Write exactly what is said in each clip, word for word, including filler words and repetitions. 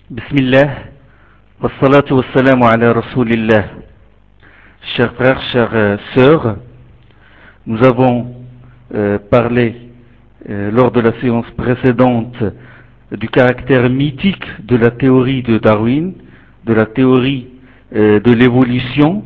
Bismillah, wassalatu wassalamu ala rasulillah. Chers frères, chères euh, sœurs, nous avons euh, parlé euh, lors de la séance précédente du caractère mythique de la théorie de Darwin, de la théorie euh, de l'évolution,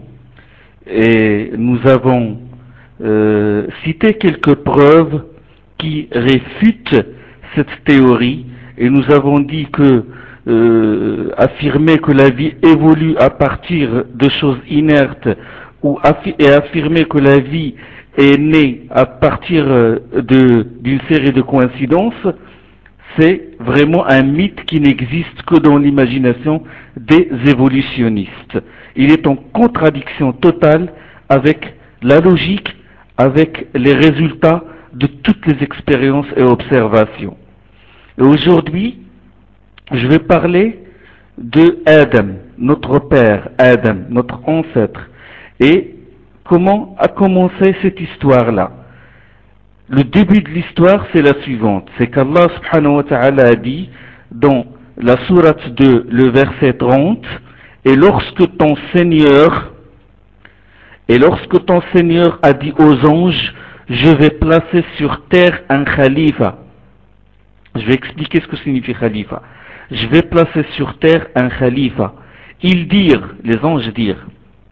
et nous avons euh, cité quelques preuves qui réfutent cette théorie, et nous avons dit que euh, affirmer que la vie évolue à partir de choses inertes ou affi- et affirmer que la vie est née à partir euh, de- d'une série de coïncidences, c'est vraiment un mythe qui n'existe que dans l'imagination des évolutionnistes. Il est en contradiction totale avec la logique, avec les résultats de toutes les expériences et observations. Et aujourd'hui, je vais parler de Adam, notre père Adam, notre ancêtre, et comment a commencé cette histoire-là. Le début de l'histoire, c'est la suivante. C'est qu'Allah subhanahu wa ta'ala a dit dans la sourate deux, le verset trente, et lorsque ton Seigneur, et lorsque ton Seigneur a dit aux anges, je vais placer sur terre un khalifa. Je vais expliquer ce que signifie khalifa. Je vais placer sur terre un khalifa. Ils dirent, les anges dirent,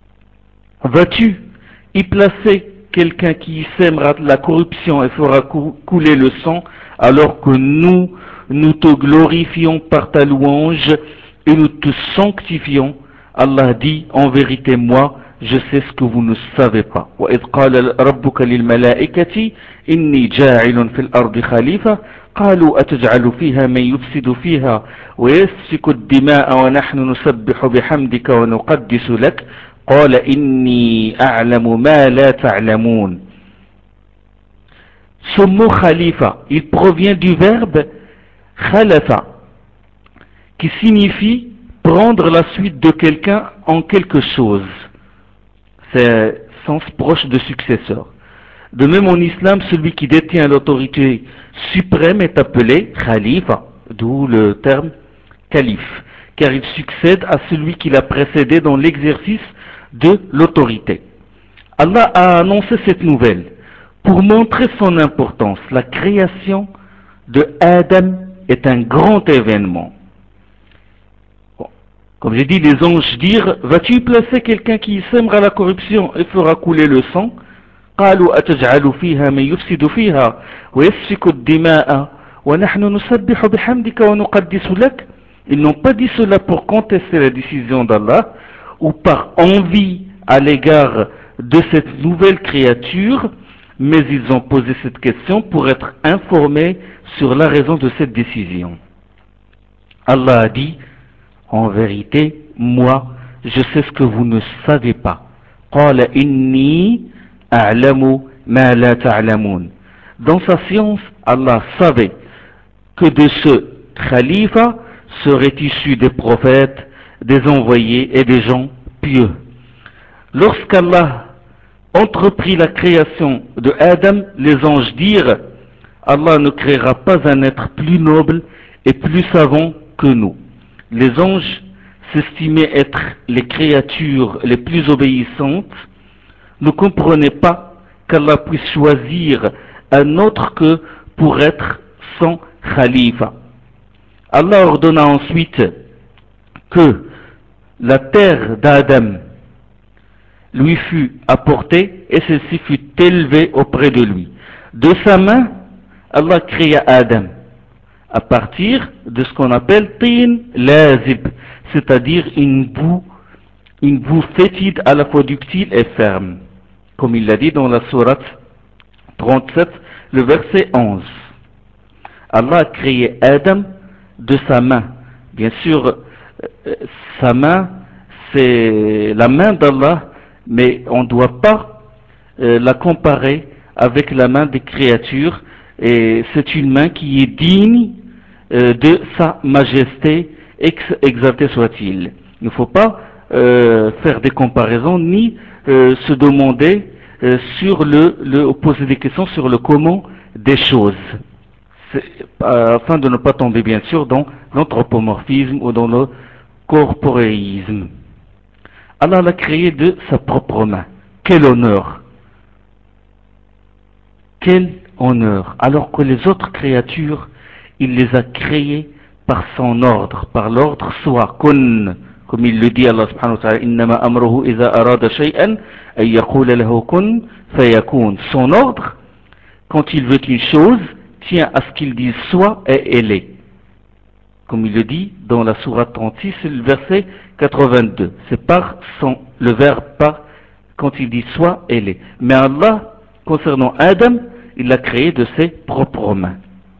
vas-tu y placer quelqu'un qui sèmera la corruption et fera cou- couler le sang, alors que nous, nous te glorifions par ta louange et nous te sanctifions? Allah dit, en vérité, moi, je sais ce que vous ne savez pas. وَإِذْ قَالَ رَبُّكَ لِلْمَلَائِكَةِ إِنِّي جَاعِلٌ فِي الْأَرْضِ خَلِيفَةً قالوا أتجعل فيها من يفسد فيها ويسفك الدماء ونحن نسبح بحمدك ونقدس لك قال إني أعلم ما لا تعلمون. Ce mot khalifa, il provient du verbe khalafa, qui signifie prendre la suite de quelqu'un en quelque chose. C'est un sens proche de successeur. De même en islam, celui qui détient l'autorité suprême est appelé khalifa, d'où le terme calife, car il succède à celui qui l'a précédé dans l'exercice de l'autorité. Allah a annoncé cette nouvelle pour montrer son importance. La création de Adam est un grand événement. Bon. Comme j'ai dit, les anges dirent, vas-tu placer quelqu'un qui sèmera la corruption et fera couler le sang? قالوا أتجعل فيها من يفسد فيها ويسفك الدماء ونحن نسبح بحمدك ونقدس لك. Ils n'ont pas dit cela pour contester la décision d'Allah ou par envie à l'égard de cette nouvelle créature, mais ils ont posé cette question pour être informés sur la raison de cette décision. Allah a dit, en vérité, moi, je sais ce que vous ne savez pas. قال إني أعلم ما لا تعلمون. Dans sa science, Allah savait que de ce khalifa seraient issus des prophètes, des envoyés et des gens pieux. Lorsqu'Allah entreprit la création de Adam, les anges dirent, Allah ne créera pas un être plus noble et plus savant que nous. Les anges s'estimaient être les créatures les plus obéissantes, ne comprenaient pas qu'Allah puisse choisir un autre que pour être son khalifa. Allah ordonna ensuite que la terre d'Adam lui fut apportée et celle-ci fut élevée auprès de lui. De sa main, Allah créa Adam à partir de ce qu'on appelle tin lazib, c'est-à-dire une boue, une boue fétide à la fois ductile et ferme, comme il l'a dit dans la sourate trente-sept, le verset onze. Allah a créé Adam de sa main. Bien sûr, euh, sa main, c'est la main d'Allah, mais on ne doit pas euh, la comparer avec la main des créatures. Et c'est une main qui est digne euh, de sa majesté, ex exalté soit-il. Il ne faut pas euh, faire des comparaisons ni euh, se demander euh, sur le, le poser des questions sur le comment des choses. euh, afin de ne pas tomber bien sûr dans l'anthropomorphisme ou dans le corporéisme. Allah l'a créé de sa propre main. Quel honneur! Quel honneur! Alors que les autres créatures, il les a créées par son ordre, par l'ordre soit kun, comme il le dit Allah subhanahu wa ta'ala, innama amruhu iza arada shay'an ay yaqula lahu kun fayakun. Son ordre, quand il veut une chose, tient à ce qu'il dise soit et elle est. Comme il le dit dans la sourate trente-six, le verset quatre-vingt-deux. C'est par son, le verbe par, quand il dit soit, elle est. Mais Allah, concernant Adam, il l'a créé de ses propres mains.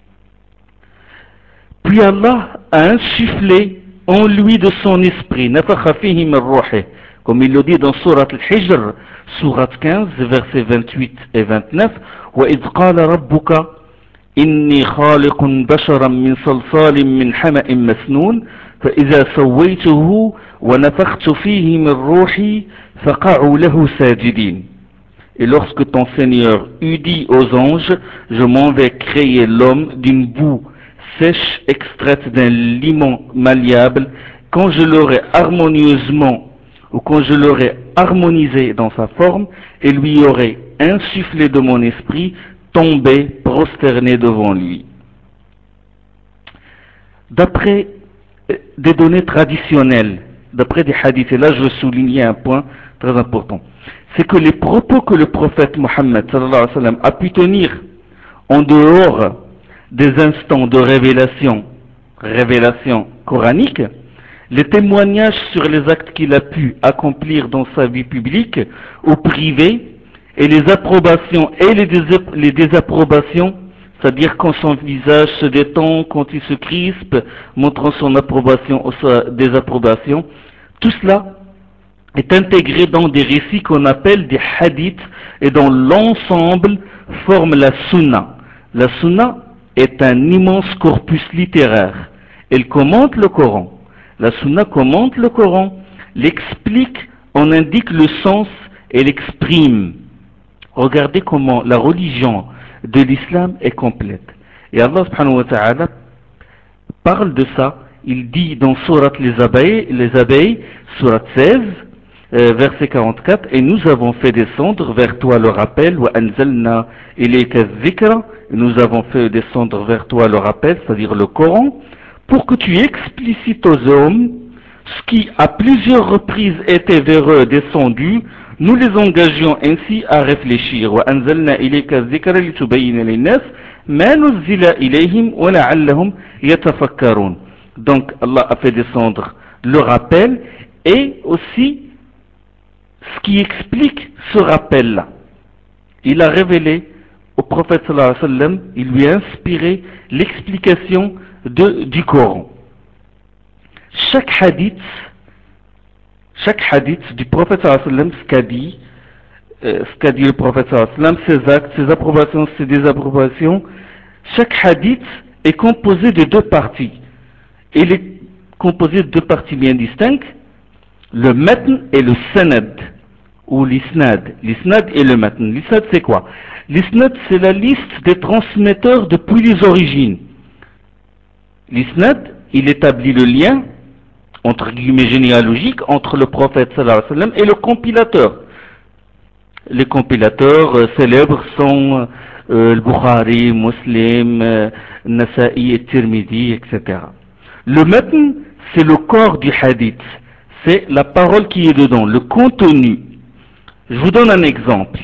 Puis Allah a insufflé en lui de son esprit, comme il le dit dans sourate al-Hijr, sourate quinze, versets vingt-huit et vingt-neuf, وَإِذْ قَالَ رَبُّكَ إني خالق بشرا من صلصال من حمأ مسنون فإذا سويته ونفخت فيه من روحي فقعوا له ساجدين. Et lorsque ton Seigneur eut dit aux anges, je m'en vais créer l'homme d'une boue sèche extraite d'un limon malléable, quand je l'aurai harmonieusement ou quand je l'aurai harmonisé dans sa forme et lui aurai insufflé de mon esprit, tombé prosterné devant lui. D'après des données traditionnelles, d'après des hadiths, et là je veux souligner un point très important, c'est que les propos que le prophète Mohammed sallallahu alayhi wa sallam a pu tenir en dehors des instants de révélation, révélation coranique, les témoignages sur les actes qu'il a pu accomplir dans sa vie publique ou privée, et les approbations et les, dés les désapprobations, c'est-à-dire quand son visage se détend, quand il se crispe, montrant son approbation ou sa désapprobation, tout cela est intégré dans des récits qu'on appelle des hadiths et dont l'ensemble forme la sunna. La sunna est un immense corpus littéraire. Elle commente le Coran. La sunna commente le Coran, l'explique, en indique le sens et l'exprime. Regardez comment la religion de l'islam est complète. Et Allah subhanahu wa ta'ala parle de ça. Il dit dans Surat les abeilles, les abeilles, Surat seize, euh, verset quarante-quatre, et nous avons fait descendre vers toi le rappel, wa anzalna ilayka dhikra, nous avons fait descendre vers toi le rappel, c'est-à-dire le Coran, pour que tu explicites aux hommes ce qui à plusieurs reprises était vers eux descendu. Nous les engagions ainsi à réfléchir. وَأَنزَلْنَا إِلَيْكَ الذِّكْرَ لِتُبَيِّنَ لِلنَّاسِ مَا نُزِّلَ إِلَيْهِمْ وَلَعَلَّهُمْ يَتَفَكَّرُونَ. Donc Allah a fait descendre le rappel et aussi ce qui explique ce rappel-là. Il a révélé au prophète sallallahu alayhi wa sallam, il lui a inspiré l'explication de, du Coran. Chaque hadith, chaque hadith du prophète sallallahu alayhi wa sallam, ce qu'a dit, euh, ce qu'a dit le prophète sallallahu alayhi wa sallam, ses actes, ses approbations, ses désapprobations, chaque hadith est composé de deux parties. Il est composé de deux parties bien distinctes, le matn et le sanad, ou l'isnad. L'isnad et le matn. L'isnad c'est quoi? L'isnad c'est la liste des transmetteurs depuis les origines. L'isnad, il établit le lien, entre guillemets généalogique, entre le prophète sallallahu alayhi wa sallam et le compilateur. Les compilateurs euh, célèbres sont euh, le Bukhari, Muslim, euh, Nasa'i et Tirmidhi, et cetera. Le matn, c'est le corps du hadith. C'est la parole qui est dedans, le contenu. Je vous donne un exemple.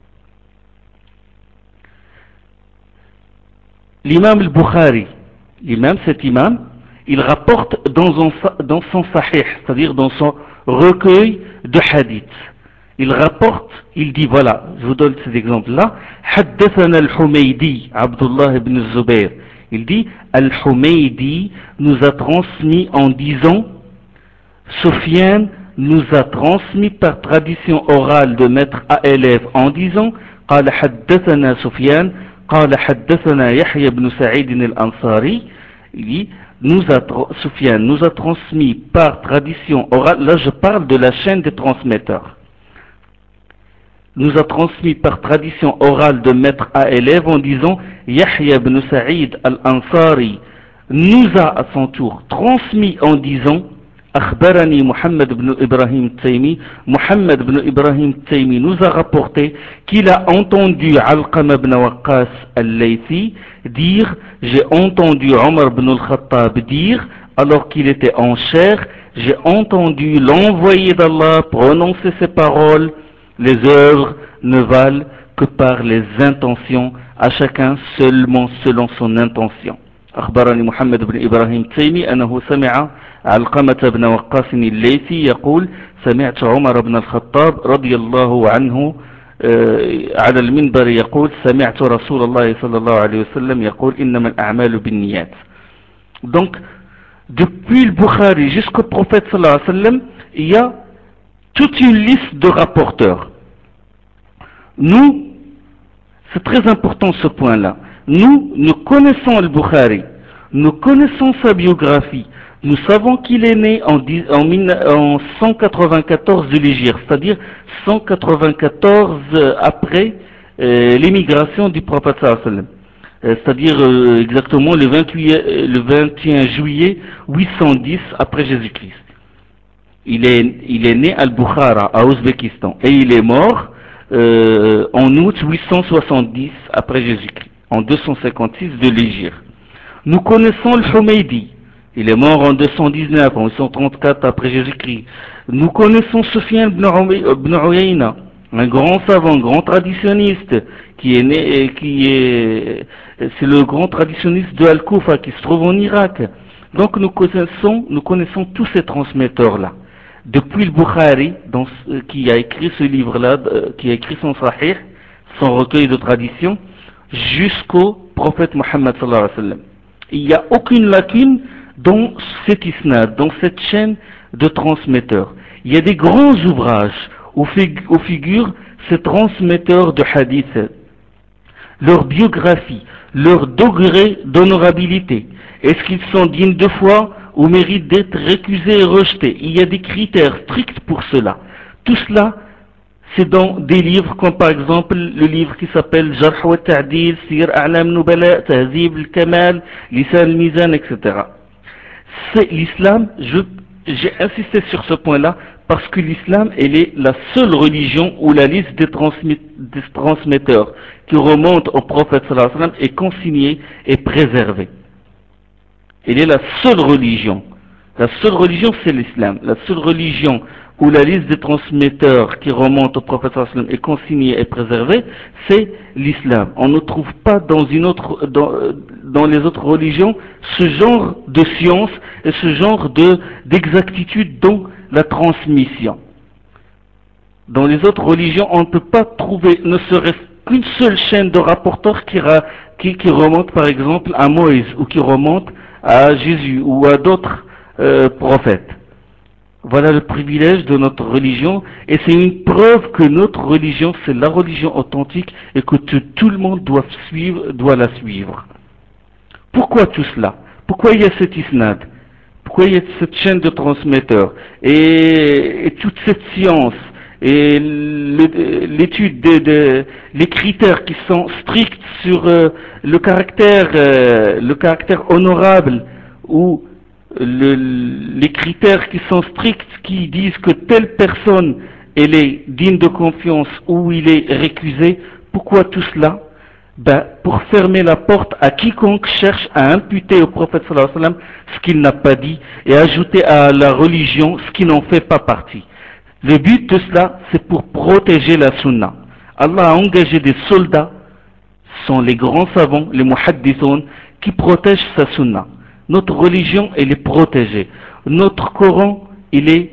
L'imam al-Bukhari, l'imam, cet imam, il rapporte dans son, dans son sahih, c'est-à-dire dans son recueil de hadith. Il rapporte, il dit, voilà, je vous donne cet exemple-là, Haddathana al-Humaydi, Abdullah ibn Zubayr. Il dit, Al-Humaydi nous a transmis en disant, Sufyan nous a transmis par tradition orale de maître à élève en disant, قال حدثنا سفيان قال حدثنا يحيى بن سعيد الأنصاري. Il dit, nous a, Sufyan nous a transmis par tradition orale. Là je parle de la chaîne des transmetteurs. nous a transmis par tradition orale de maître à élève en disant Yahya ibn Sa'id al-Ansari nous a à son tour transmis en disant Akhbarani Muhammad ibn Ibrahim Taymi, Muhammad ibn Ibrahim Taymi nous a rapporté qu'il a entendu Alqama ibn Waqqas al-Laythi dire j'ai entendu Omar ibn al-Khattab dire alors qu'il était en chair, j'ai entendu l'envoyé d'Allah prononcer ces paroles, les œuvres ne valent que par les intentions, à chacun seulement selon son intention. أخبرني محمد بن إبراهيم التيمي أنه سمع علقمة بن وقاص الليثي يقول سمعت عمر بن الخطاب رضي الله عنه على المنبر يقول سمعت رسول الله صلى الله عليه وسلم يقول إنما الأعمال بالنيات. Donc, depuis le Bukhari jusqu'au prophète sallallahu alayhi wa sallam, il y a toute une liste de rapporteurs. Nous, c'est très important ce point-là. Nous, nous connaissons le Bukhari, nous connaissons sa biographie, nous savons qu'il est né en, en cent quatre-vingt-quatorze de l'Hégire, c'est-à-dire cent quatre-vingt-quatorze après euh, l'émigration du prophète sallallahu alayhi wa sallam. C'est-à-dire euh, exactement le, vingt-huit, le vingt et un juillet huit cent dix après Jésus-Christ. Il est, il est né à Al-Bukhara, à Ouzbékistan, et il est mort euh, en août huit cent soixante-dix après Jésus-Christ, en deux cent cinquante-six de l'Hégire. Nous connaissons le Humaydi, il est mort en deux cent dix-neuf, en huit cent trente-quatre après Jésus-Christ. Nous connaissons Sufyan ibn Uyayna, un grand savant, grand traditionniste, qui est né, qui est, c'est le grand traditionniste de Al-Koufa qui se trouve en Irak. Donc nous connaissons, nous connaissons tous ces transmetteurs-là. Depuis le Bukhari, dans, euh, qui a écrit ce livre-là, euh, qui a écrit son Sahih, son recueil de tradition, jusqu'au prophète Mohammed sallallahu alayhi wa sallam. Il n'y a aucune lacune dans cet isnad, dans cette chaîne de transmetteurs. Il y a des grands ouvrages où, fig où figurent ces transmetteurs de hadith, leur biographie, leur degré d'honorabilité. Est-ce qu'ils sont dignes de foi ou méritent d'être récusés et rejetés? Il y a des critères stricts pour cela. Tout cela, c'est dans des livres comme par exemple le livre qui s'appelle Jarh wa Ta'dil, Sir A'lam Nubala, Tahzib al-Kamal, Lisan al-Mizan, et cetera. C'est l'islam, j'ai insisté sur ce point-là, parce que l'islam, elle est la seule religion où la liste des, transmet, des transmetteurs qui remonte au prophète sallallahu alayhi wa sallam est consignée et préservée. Elle est la seule religion. La seule religion, c'est l'islam. La seule religion où la liste des transmetteurs qui remontent au prophète sallallahu alayhi wa sallam est consignée et préservée, c'est l'islam. On ne trouve pas dans, une autre, dans, dans les autres religions ce genre de science et ce genre de, d'exactitude dans la transmission. Dans les autres religions, on ne peut pas trouver ne serait-ce qu'une seule chaîne de rapporteurs qui, qui, qui remonte par exemple à Moïse ou qui remonte à Jésus ou à d'autres euh, prophètes. Voilà le privilège de notre religion et c'est une preuve que notre religion c'est la religion authentique et que tout, tout le monde doit, suivre, doit la suivre. Pourquoi tout cela? Pourquoi il y a cet isnad? Pourquoi il y a cette chaîne de transmetteurs et, et toute cette science et l'étude des de, les critères qui sont stricts sur euh, le caractère euh, le caractère honorable ou le, les critères qui sont stricts qui disent que telle personne elle est digne de confiance ou il est récusé? Pourquoi tout cela? Ben, pour fermer la porte à quiconque cherche à imputer au prophète sallallahu alayhi wa sallam ce qu'il n'a pas dit et ajouter à la religion ce qui n'en fait pas partie. Le but de cela, c'est pour protéger la sunna. Allah a engagé des soldats, ce sont les grands savants, les muhaddithun, qui protègent sa sunna. Notre religion, elle est protégée. Notre Coran, il est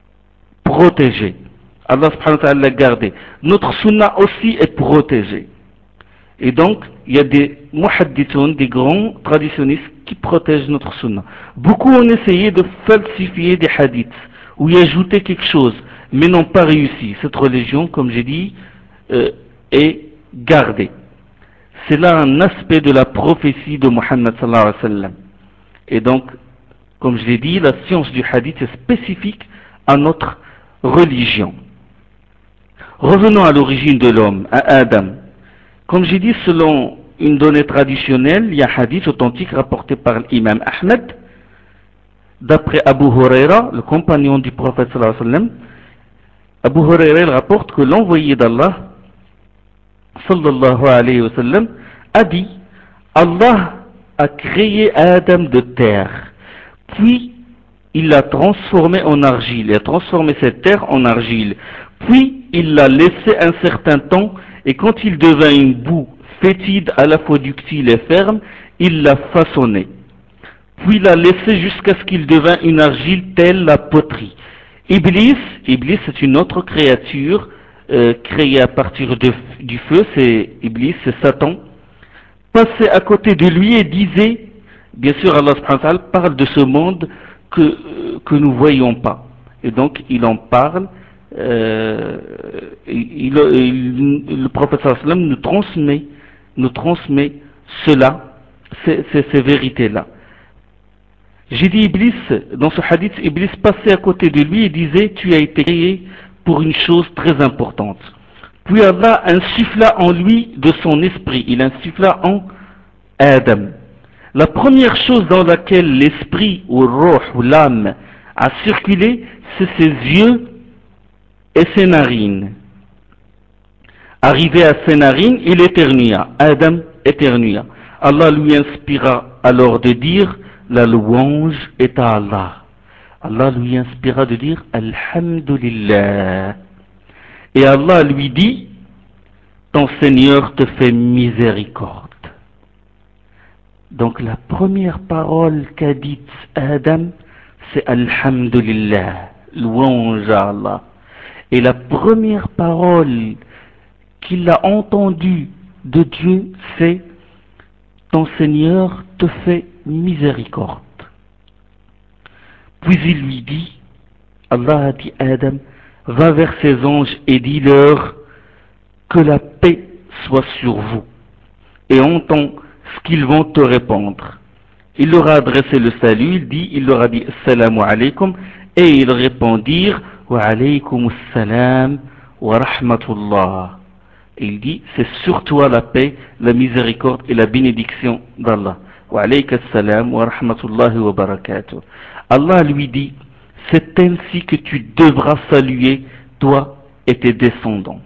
protégé. Allah subhanahu wa ta'ala l'a gardé. Notre sunna aussi est protégée. Et donc, il y a des muhaddithun, des grands traditionnistes qui protègent notre sunna. Beaucoup ont essayé de falsifier des hadiths ou y ajouter quelque chose, mais n'ont pas réussi. Cette religion, comme j'ai dit, euh, est gardée. C'est là un aspect de la prophétie de Muhammad sallallahu alayhi wa sallam. Et donc, comme je l'ai dit, la science du hadith est spécifique à notre religion. Revenons à l'origine de l'homme, à Adam. Comme j'ai dit, selon une donnée traditionnelle, il y a un hadith authentique rapporté par l'imam Ahmed, d'après Abu Huraira, le compagnon du prophète sallallahu alayhi wa sallam. Abu Huraira il rapporte que l'envoyé d'Allah sallallahu alayhi wa sallam a dit: Allah a créé Adam de terre, puis il l'a transformé en argile, il a transformé cette terre en argile, puis il l'a laissé un certain temps, et quand il devint une boue fétide, à la fois ductile et ferme, il l'a façonné. Puis il l'a laissé jusqu'à ce qu'il devint une argile telle la poterie. Iblis, Iblis c'est une autre créature euh, créée à partir de, du feu, c'est Iblis, c'est Satan, passait à côté de lui et disait, bien sûr Allah subhanahu wa ta'ala parle de ce monde que, euh, que nous ne voyons pas. Et donc il en parle, euh, il, il, le prophète sallallahu alayhi wa sallam nous transmet, nous transmet cela, ces, ces, ces vérités-là. J'ai dit Iblis, dans ce hadith, Iblis passait à côté de lui et disait: tu as été créé pour une chose très importante. Puis Allah insuffla en lui de son esprit, il insuffla en Adam. La première chose dans laquelle l'esprit ou le ruh ou l'âme a circulé, c'est ses yeux et ses narines. Arrivé à ses narines, il éternua. Adam éternua. Allah lui inspira alors de dire: la louange est à Allah. Allah lui inspira de dire: Alhamdulillah. Et Allah lui dit: ton Seigneur te fait miséricorde. Donc la première parole qu'a dite Adam, c'est Alhamdulillah, louange à Allah. Et la première parole qu'il a entendue de Dieu, c'est: ton Seigneur te fait miséricorde. Puis il lui dit, Allah a dit à Adam: va vers ses anges et dis-leur que la paix soit sur vous, et entends ce qu'ils vont te répondre. Il leur a adressé le salut, il dit, il leur a dit Assalamu alaikum, et ils répondirent Wa alaykum assalam wa rahmatullah. Et il dit: c'est sur toi la paix, la miséricorde et la bénédiction d'Allah. Wa alayka assalam wa rahmatullahi wa barakatuh. Allah lui dit: c'est ainsi que tu devras saluer, toi et tes descendants.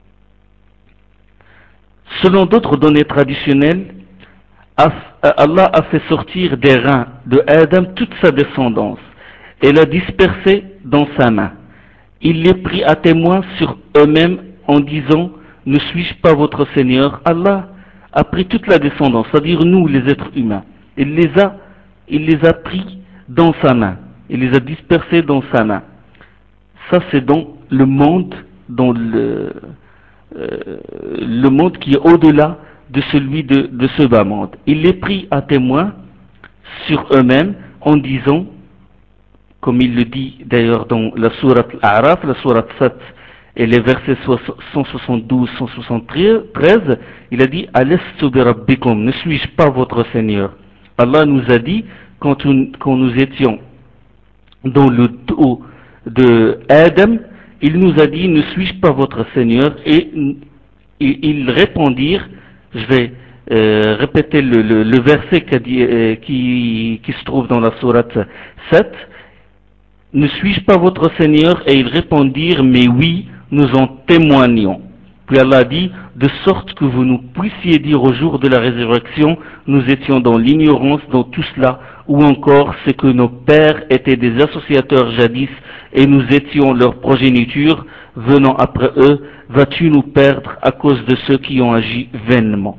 Selon d'autres données traditionnelles, Allah a fait sortir des reins de Adam toute sa descendance et l'a dispersée dans sa main. Il les prit à témoin sur eux-mêmes en disant: ne suis-je pas votre Seigneur? Allah a pris toute la descendance, c'est-à-dire nous les êtres humains. Il les a, il les a pris dans sa main, il les a dispersés dans sa main. Ça c'est dans le monde, dans le, euh, le monde qui est au-delà de celui de, de ce bas monde. Il les prit à témoin sur eux-mêmes en disant, comme il le dit d'ailleurs dans la sourate Al-A'raf, la sourate sept et les versets cent soixante-douze à cent soixante-treize, il a dit: Alastu bi rabbikum, ne suis-je pas votre Seigneur? Allah nous a dit, quand, quand nous étions dans le dos de Adam, il nous a dit: ne suis-je pas votre Seigneur? Et, et ils répondirent, je vais euh, répéter le, le, le verset qui, dit, euh, qui, qui se trouve dans la sourate sept: ne suis-je pas votre Seigneur? Et ils répondirent: mais oui, nous en témoignons. Puis Allah dit: de sorte que vous nous puissiez dire au jour de la résurrection: nous étions dans l'ignorance dans tout cela, ou encore c'est que nos pères étaient des associateurs jadis et nous étions leur progéniture, venant après eux, vas-tu nous perdre à cause de ceux qui ont agi vainement?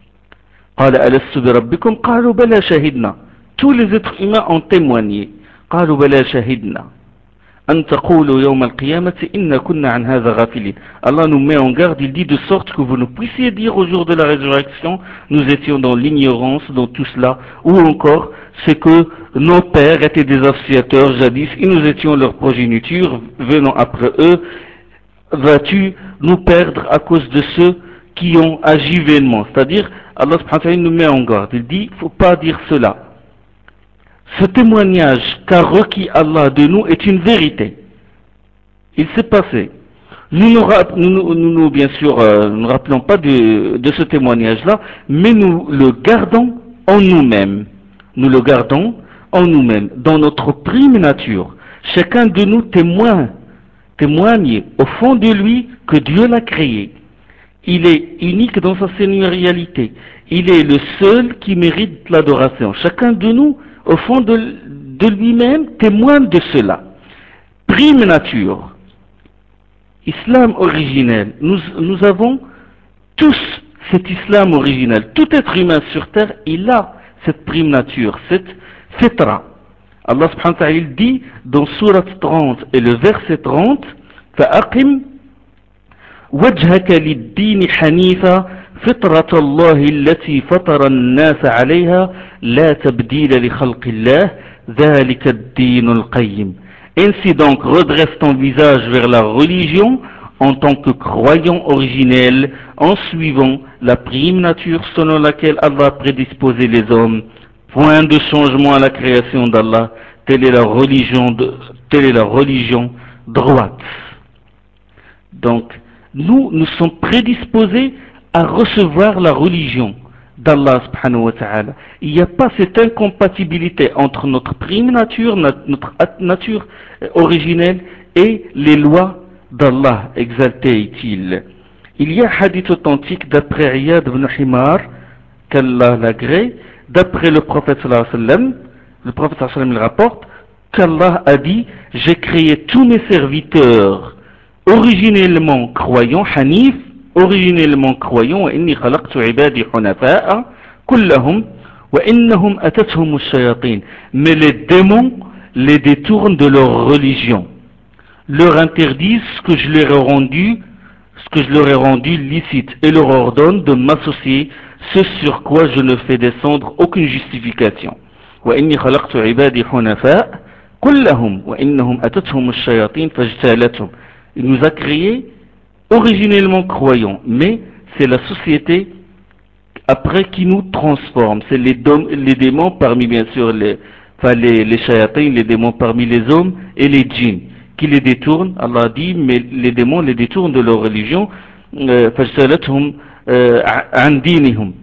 Tous les êtres humains ont témoigné. قالوا بلى شهدنا أن تقولوا يوم القيامة إن كنا عن هذا غافلين. Allah nous met en garde, il dit: de sorte que vous ne puissiez dire au jour de la résurrection: nous étions dans l'ignorance dans tout cela, ou encore c'est que nos pères étaient des associateurs jadis et nous étions leur progéniture, venant après eux, vas-tu nous perdre à cause de ceux qui ont agi vainement? C'est-à-dire, Allah subhanahu wa ta'ala nous met en garde, il dit: il ne faut pas dire cela. Ce témoignage qu'a requis Allah de nous est une vérité. Il s'est passé Nous nous, rap- nous, nous- nous- nous, bien sûr, euh, nous ne rappelons pas de, de ce témoignage-là, mais nous le gardons en nous-mêmes. Nous le gardons en nous-mêmes, dans notre prime nature. Chacun de nous témoigne, témoigne au fond de lui que Dieu l'a créé. Il est unique dans sa seigneurialité. Il est le seul qui mérite l'adoration. Chacun de nous, au fond de, de lui-même, témoigne de cela. Prime nature. Islam originel. Nous, nous avons tous cet islam originel. Tout être humain sur terre, il a cette prime nature, cette fitra. Allah subhanahu wa ta'ala il dit dans Surat trente et le verset trente, فَأَقِمْ وجهك للدين حنيفا فطرة الله التي فطر الناس عليها لا تبديل لخلق الله ذلك الدين القيم. Ainsi donc redresse ton visage vers la religion en tant que croyant originel en suivant la prime nature selon laquelle Allah a prédisposé les hommes. Point de changement à la création d'Allah, telle est la religion, de, telle est la religion droite. Donc, nous, nous sommes prédisposés à recevoir la religion d'Allah subhanahu wa ta'ala. Il n'y a pas cette incompatibilité entre notre prime nature, notre nature originelle et les lois d'Allah, exalté est-il. Il y a un hadith authentique d'après Iyad ibn Himar, qu'Allah l'agrée, d'après le prophète sallallahu alayhi wa sallam, le prophète sallallahu alayhi wa sallam il rapporte qu'Allah a dit, j'ai créé tous mes serviteurs originellement croyants, Hanif, originellement croyants, وإني خلقت عبادي حنفاء كلهم وإنهم أتتهم الشياطين. Mais les démons les détournent de leur religion, leur interdisent ce que je leur ai rendu, ce que je leur ai rendu licite, et leur ordonnent de m'associer, ce sur quoi je ne fais descendre aucune justification. وإني خلقت عبادي حنفاء كلهم وإنهم أتتهم الشياطين فاجتالتهم. Il nous a créés originellement croyants, mais c'est la société après qui nous transforme. C'est les, les démons parmi bien sûr les, enfin les, les shayatins, les démons parmi les hommes et les djinns qui les détournent. Allah dit, mais les démons les détournent de leur religion. فاجتالتهم عن دينهم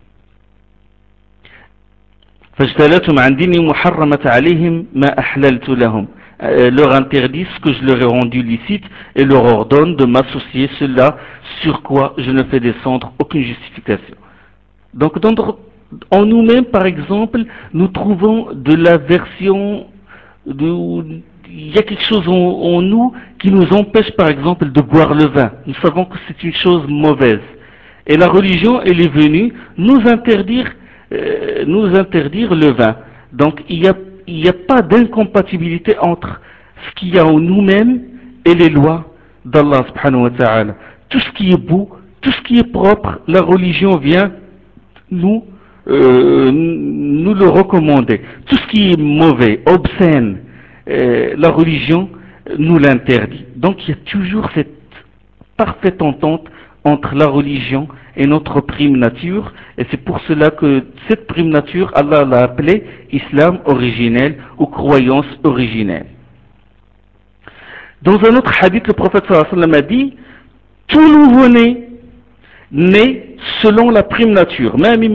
فاجتالتهم عن دينهم وحرمت عليهم ما أحللت لهم. Leur interdit ce que je leur ai rendu licite et leur ordonne de m'associer cela sur quoi je ne fais descendre aucune justification. Donc dans, en nous-mêmes par exemple nous trouvons de l'aversion, de, il y a quelque chose en, en nous qui nous empêche par exemple de boire le vin. Nous savons que c'est une chose mauvaise et la religion elle est venue nous interdire, euh, nous interdire le vin. Donc il y a il n'y a pas d'incompatibilité entre ce qu'il y a en nous-mêmes et les lois d'Allah subhanahu wa ta'ala. Tout ce qui est beau, tout ce qui est propre, la religion vient nous, euh, nous le recommander. Tout ce qui est mauvais, obscène, euh, la religion nous l'interdit. Donc il y a toujours cette parfaite entente entre la religion et notre prime nature, et c'est pour cela que cette prime nature, Allah l'a appelée islam originel ou croyance originelle. Dans un autre hadith, le prophète sallallahu alayhi wa sallam a dit, tout nouveau-né né selon la prime nature,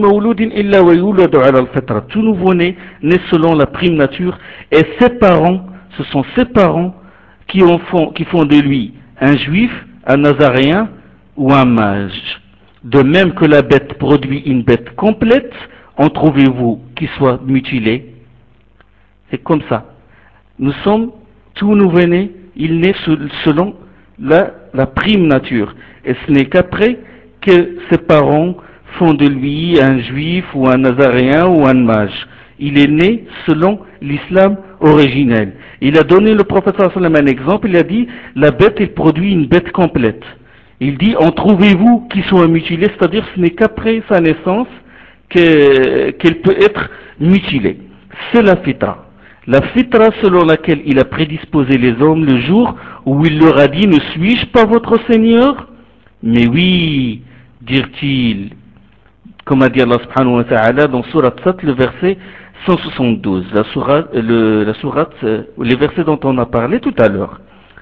tout nouveau-né né selon la prime nature, et ses parents, ce sont ses parents qui, en font, qui font de lui un juif, un nazaréen ou un mage. De même que la bête produit une bête complète, en trouvez-vous qui soit mutilé? C'est comme ça. Nous sommes tout nouveau-nés, il naît selon la, la prime nature. Et ce n'est qu'après que ses parents font de lui un juif ou un nazaréen ou un mage. Il est né selon l'islam originel. Il a donné le prophète sallallahu alayhi wa sallam un exemple, il a dit, la bête, elle produit une bête complète. Il dit, en trouvez-vous qui sont mutilés, c'est-à-dire ce n'est qu'après sa naissance que, qu'elle peut être mutilée. C'est la fitra. La fitra selon laquelle il a prédisposé les hommes le jour où il leur a dit, ne suis-je pas votre Seigneur? Mais oui, dirent-ils, comme a dit Allah subhanahu wa ta'ala dans Surat sept, le verset cent soixante-douze, la sourate, le, la sourate, les versets dont on a parlé tout à l'heure.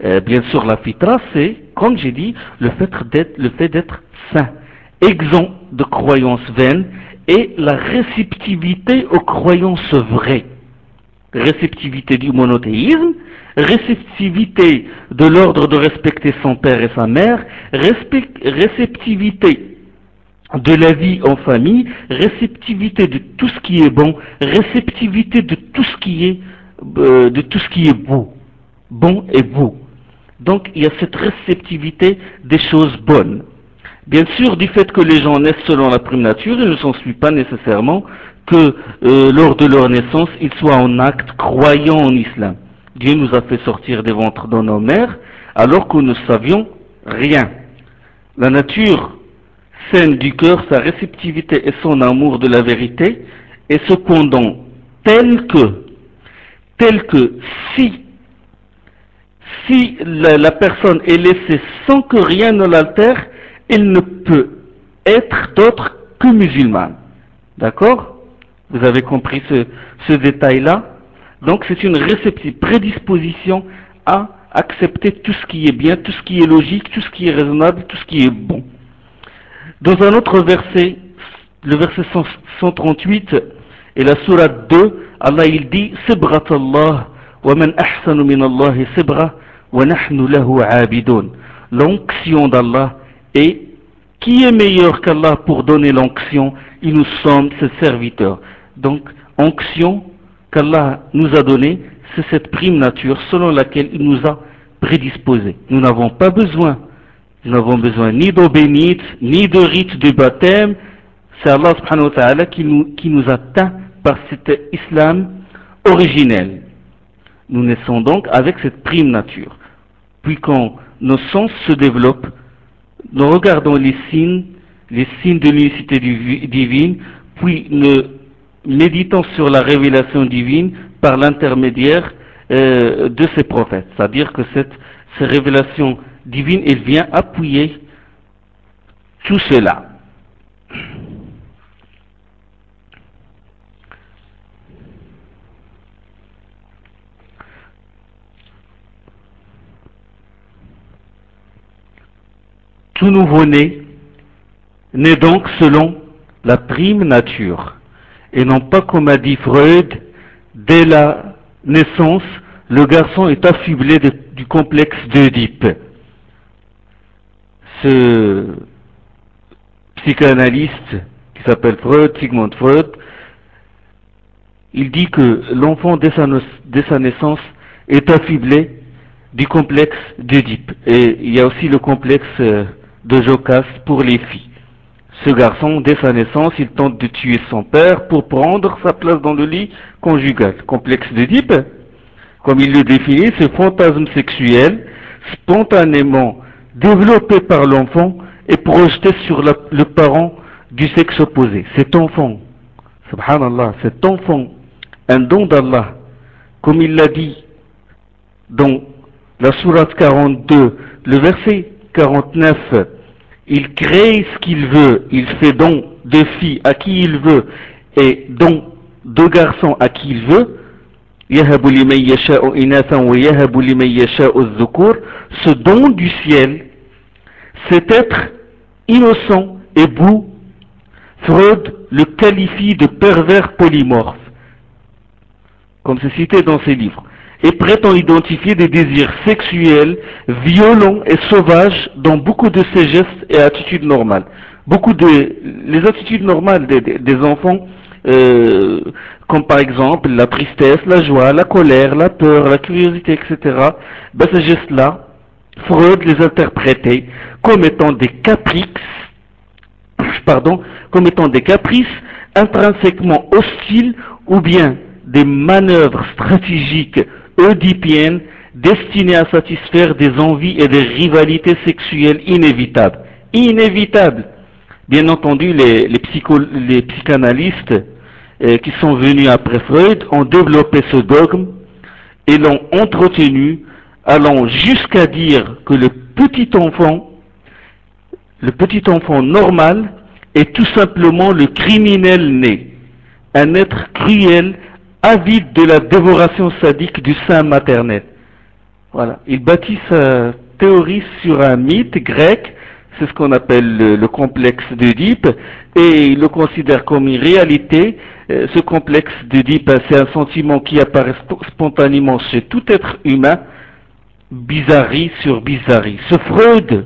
Euh, bien sûr, la fitra, c'est, comme j'ai dit, le fait d'être, le fait d'être saint, exempt de croyances vaines et la réceptivité aux croyances vraies. Réceptivité du monothéisme, réceptivité de l'ordre de respecter son père et sa mère, réceptivité de la vie en famille, réceptivité de tout ce qui est bon, réceptivité de tout ce qui est, euh, de tout ce qui est beau, bon et beau. Donc il y a cette réceptivité des choses bonnes. Bien sûr, du fait que les gens naissent selon la prime nature, il ne s'ensuit pas nécessairement que euh, lors de leur naissance, ils soient en acte croyants en islam. Dieu nous a fait sortir des ventres de nos mères alors que nous ne savions rien. La nature saine du cœur, sa réceptivité et son amour de la vérité est cependant tel que, tel que si, si la, la personne est laissée sans que rien ne l'altère, elle ne peut être d'autre que musulmane. D'accord? Vous avez compris ce, ce détail-là? Donc c'est une réceptive prédisposition à accepter tout ce qui est bien, tout ce qui est logique, tout ce qui est raisonnable, tout ce qui est bon. Dans un autre verset, le verset cent trente-huit et la sourate deux, Allah il dit Sibrat Allah wa man ahsanu min Allah sibra wa nahnu lahu abidun. L'onction d'Allah est qui est meilleur qu'Allah pour donner l'onction et nous sommes ses serviteurs. Donc, onction qu'Allah nous a donnée, c'est cette prime nature selon laquelle il nous a prédisposés. Nous n'avons pas besoin Nous n'avons besoin ni d'eau bénite, ni de rite de baptême. C'est Allah subhanahu wa ta'ala qui nous, qui nous atteint par cet islam originel. Nous naissons donc avec cette prime nature. Puis quand nos sens se développent, nous regardons les signes, les signes de l'unicité divine, puis nous méditons sur la révélation divine par l'intermédiaire euh, de ces prophètes. C'est-à-dire que cette, cette révélation divine, elle vient appuyer tout cela. Tout nouveau-né naît donc selon la prime nature, et non pas comme a dit Freud, dès la naissance, le garçon est affublé de, du complexe d'Oedipe. Ce psychanalyste qui s'appelle Freud, Sigmund Freud, il dit que l'enfant dès sa, dès sa naissance est affublé du complexe d'Oedipe. Et il y a aussi le complexe de Jocaste pour les filles. Ce garçon, dès sa naissance, il tente de tuer son père pour prendre sa place dans le lit conjugal. Complexe d'Oedipe, comme il le définit, ce fantasme sexuel spontanément développé par l'enfant est projeté sur la, le parent du sexe opposé. Cet enfant, subhanallah, cet enfant, un don d'Allah, comme il l'a dit dans la sourate quarante-deux, le verset quarante-neuf, il crée ce qu'il veut, il fait don de filles à qui il veut et don de garçons à qui il veut. Ce don du ciel, cet être innocent et beau, Freud le qualifie de pervers polymorphe, comme c'est cité dans ses livres, et prétend identifier des désirs sexuels violents et sauvages dans beaucoup de ses gestes et attitudes normales. Beaucoup de les attitudes normales des, des, des enfants, euh, comme par exemple la tristesse, la joie, la colère, la peur, la curiosité, et cetera. Ben, ces gestes-là, Freud les interprétait comme étant des caprices, pardon, comme étant des caprices intrinsèquement hostiles ou bien des manœuvres stratégiques oedipiennes destinées à satisfaire des envies et des rivalités sexuelles inévitables. Inévitables. Bien entendu, les, les, psycho, les psychanalystes euh, qui sont venus après Freud ont développé ce dogme et l'ont entretenu, allant jusqu'à dire que le petit enfant, le petit enfant normal, est tout simplement le criminel né, un être cruel, avide de la dévoration sadique du sein maternel. Voilà. Il bâtit sa théorie sur un mythe grec, c'est ce qu'on appelle le, le complexe d'Oedipe, et il le considère comme une réalité. Euh, ce complexe d'Oedipe, c'est un sentiment qui apparaît sp- spontanément chez tout être humain, bizarrerie sur bizarrerie. Ce Freud,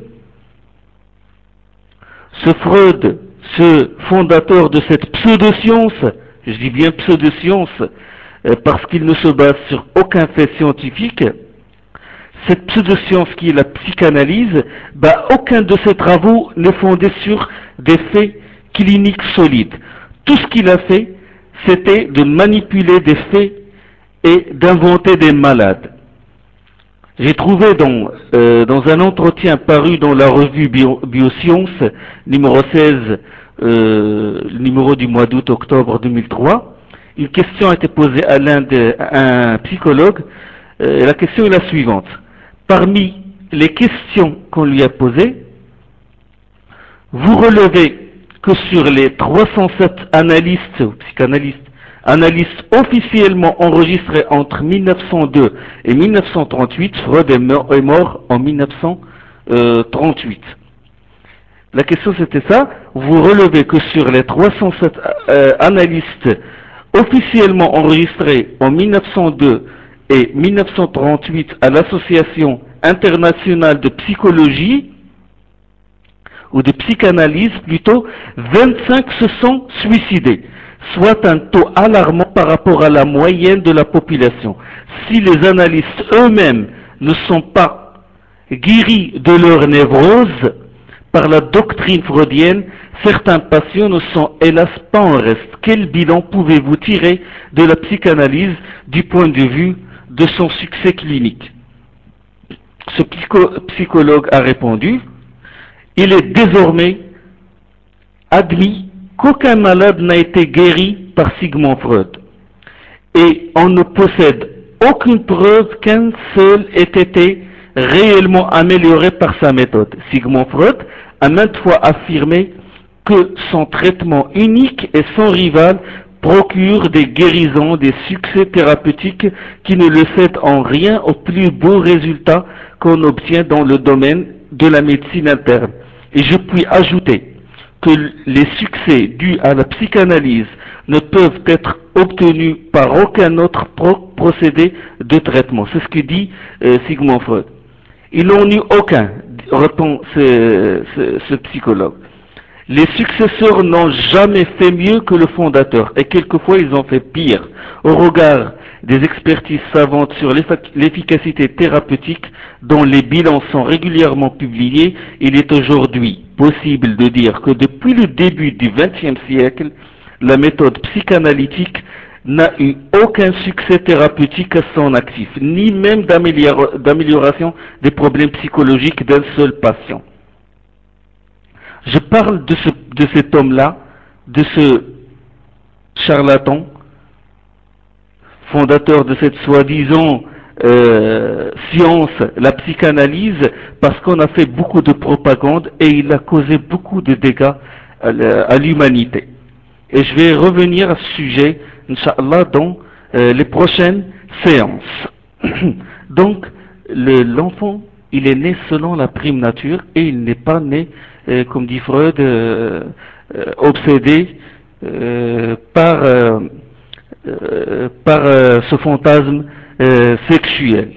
ce Freud, ce fondateur de cette pseudo-science, je dis bien pseudo-science, euh, parce qu'il ne se base sur aucun fait scientifique, cette pseudo-science qui est la psychanalyse, bah, aucun de ses travaux n'est fondé sur des faits cliniques solides. Tout ce qu'il a fait, c'était de manipuler des faits et d'inventer des malades. J'ai trouvé dans, euh, dans un entretien paru dans la revue Bio, Biosciences, numéro seize, euh, le numéro du mois d'août-octobre deux mille trois, une question a été posée à l'un de, à un psychologue. Euh, la question est la suivante. Parmi les questions qu'on lui a posées, vous relevez que sur les trois cent sept analystes ou psychanalystes, analystes officiellement enregistrés entre mille neuf cent deux et mille neuf cent trente-huit, Freud est mort, est mort en mille neuf cent trente-huit. La question c'était ça, vous relevez que sur les trois cent sept euh, analystes officiellement enregistrés en mille neuf cent deux et mille neuf cent trente-huit à l'Association internationale de psychologie, ou de psychanalyse plutôt, vingt-cinq se sont suicidés, soit un taux alarmant par rapport à la moyenne de la population. Si les analystes eux-mêmes ne sont pas guéris de leur névrose par la doctrine freudienne, certains patients ne sont hélas pas en reste. Quel bilan pouvez-vous tirer de la psychanalyse du point de vue de son succès clinique? Ce psycho- psychologue a répondu: il est désormais admis qu'aucun malade n'a été guéri par Sigmund Freud. Et on ne possède aucune preuve qu'un seul ait été réellement amélioré par sa méthode. Sigmund Freud a maintes fois affirmé que son traitement unique et sans rival procure des guérisons, des succès thérapeutiques qui ne le cèdent en rien aux plus beaux résultats qu'on obtient dans le domaine de la médecine interne. Et je puis ajouter que les succès dus à la psychanalyse ne peuvent être obtenus par aucun autre pro- procédé de traitement. C'est ce que dit euh, Sigmund Freud. Il n'en eut aucun, répond ce, ce, ce psychologue. Les successeurs n'ont jamais fait mieux que le fondateur, et quelquefois ils ont fait pire. Au regard des expertises savantes sur l'efficacité thérapeutique dont les bilans sont régulièrement publiés, il est aujourd'hui possible de dire que depuis le début du vingtième siècle, la méthode psychanalytique n'a eu aucun succès thérapeutique à son actif, ni même d'amélioration des problèmes psychologiques d'un seul patient. Je parle de, ce, de cet homme-là, de ce charlatan, fondateur de cette soi-disant euh, science, la psychanalyse, parce qu'on a fait beaucoup de propagande et il a causé beaucoup de dégâts à, à l'humanité. Et je vais revenir à ce sujet, Inch'Allah, dans euh, les prochaines séances. Donc, le, l'enfant, il est né selon la prime nature et il n'est pas né, euh, comme dit Freud, euh, euh, obsédé euh, par, euh, euh, par euh, ce fantasme euh, sexuel.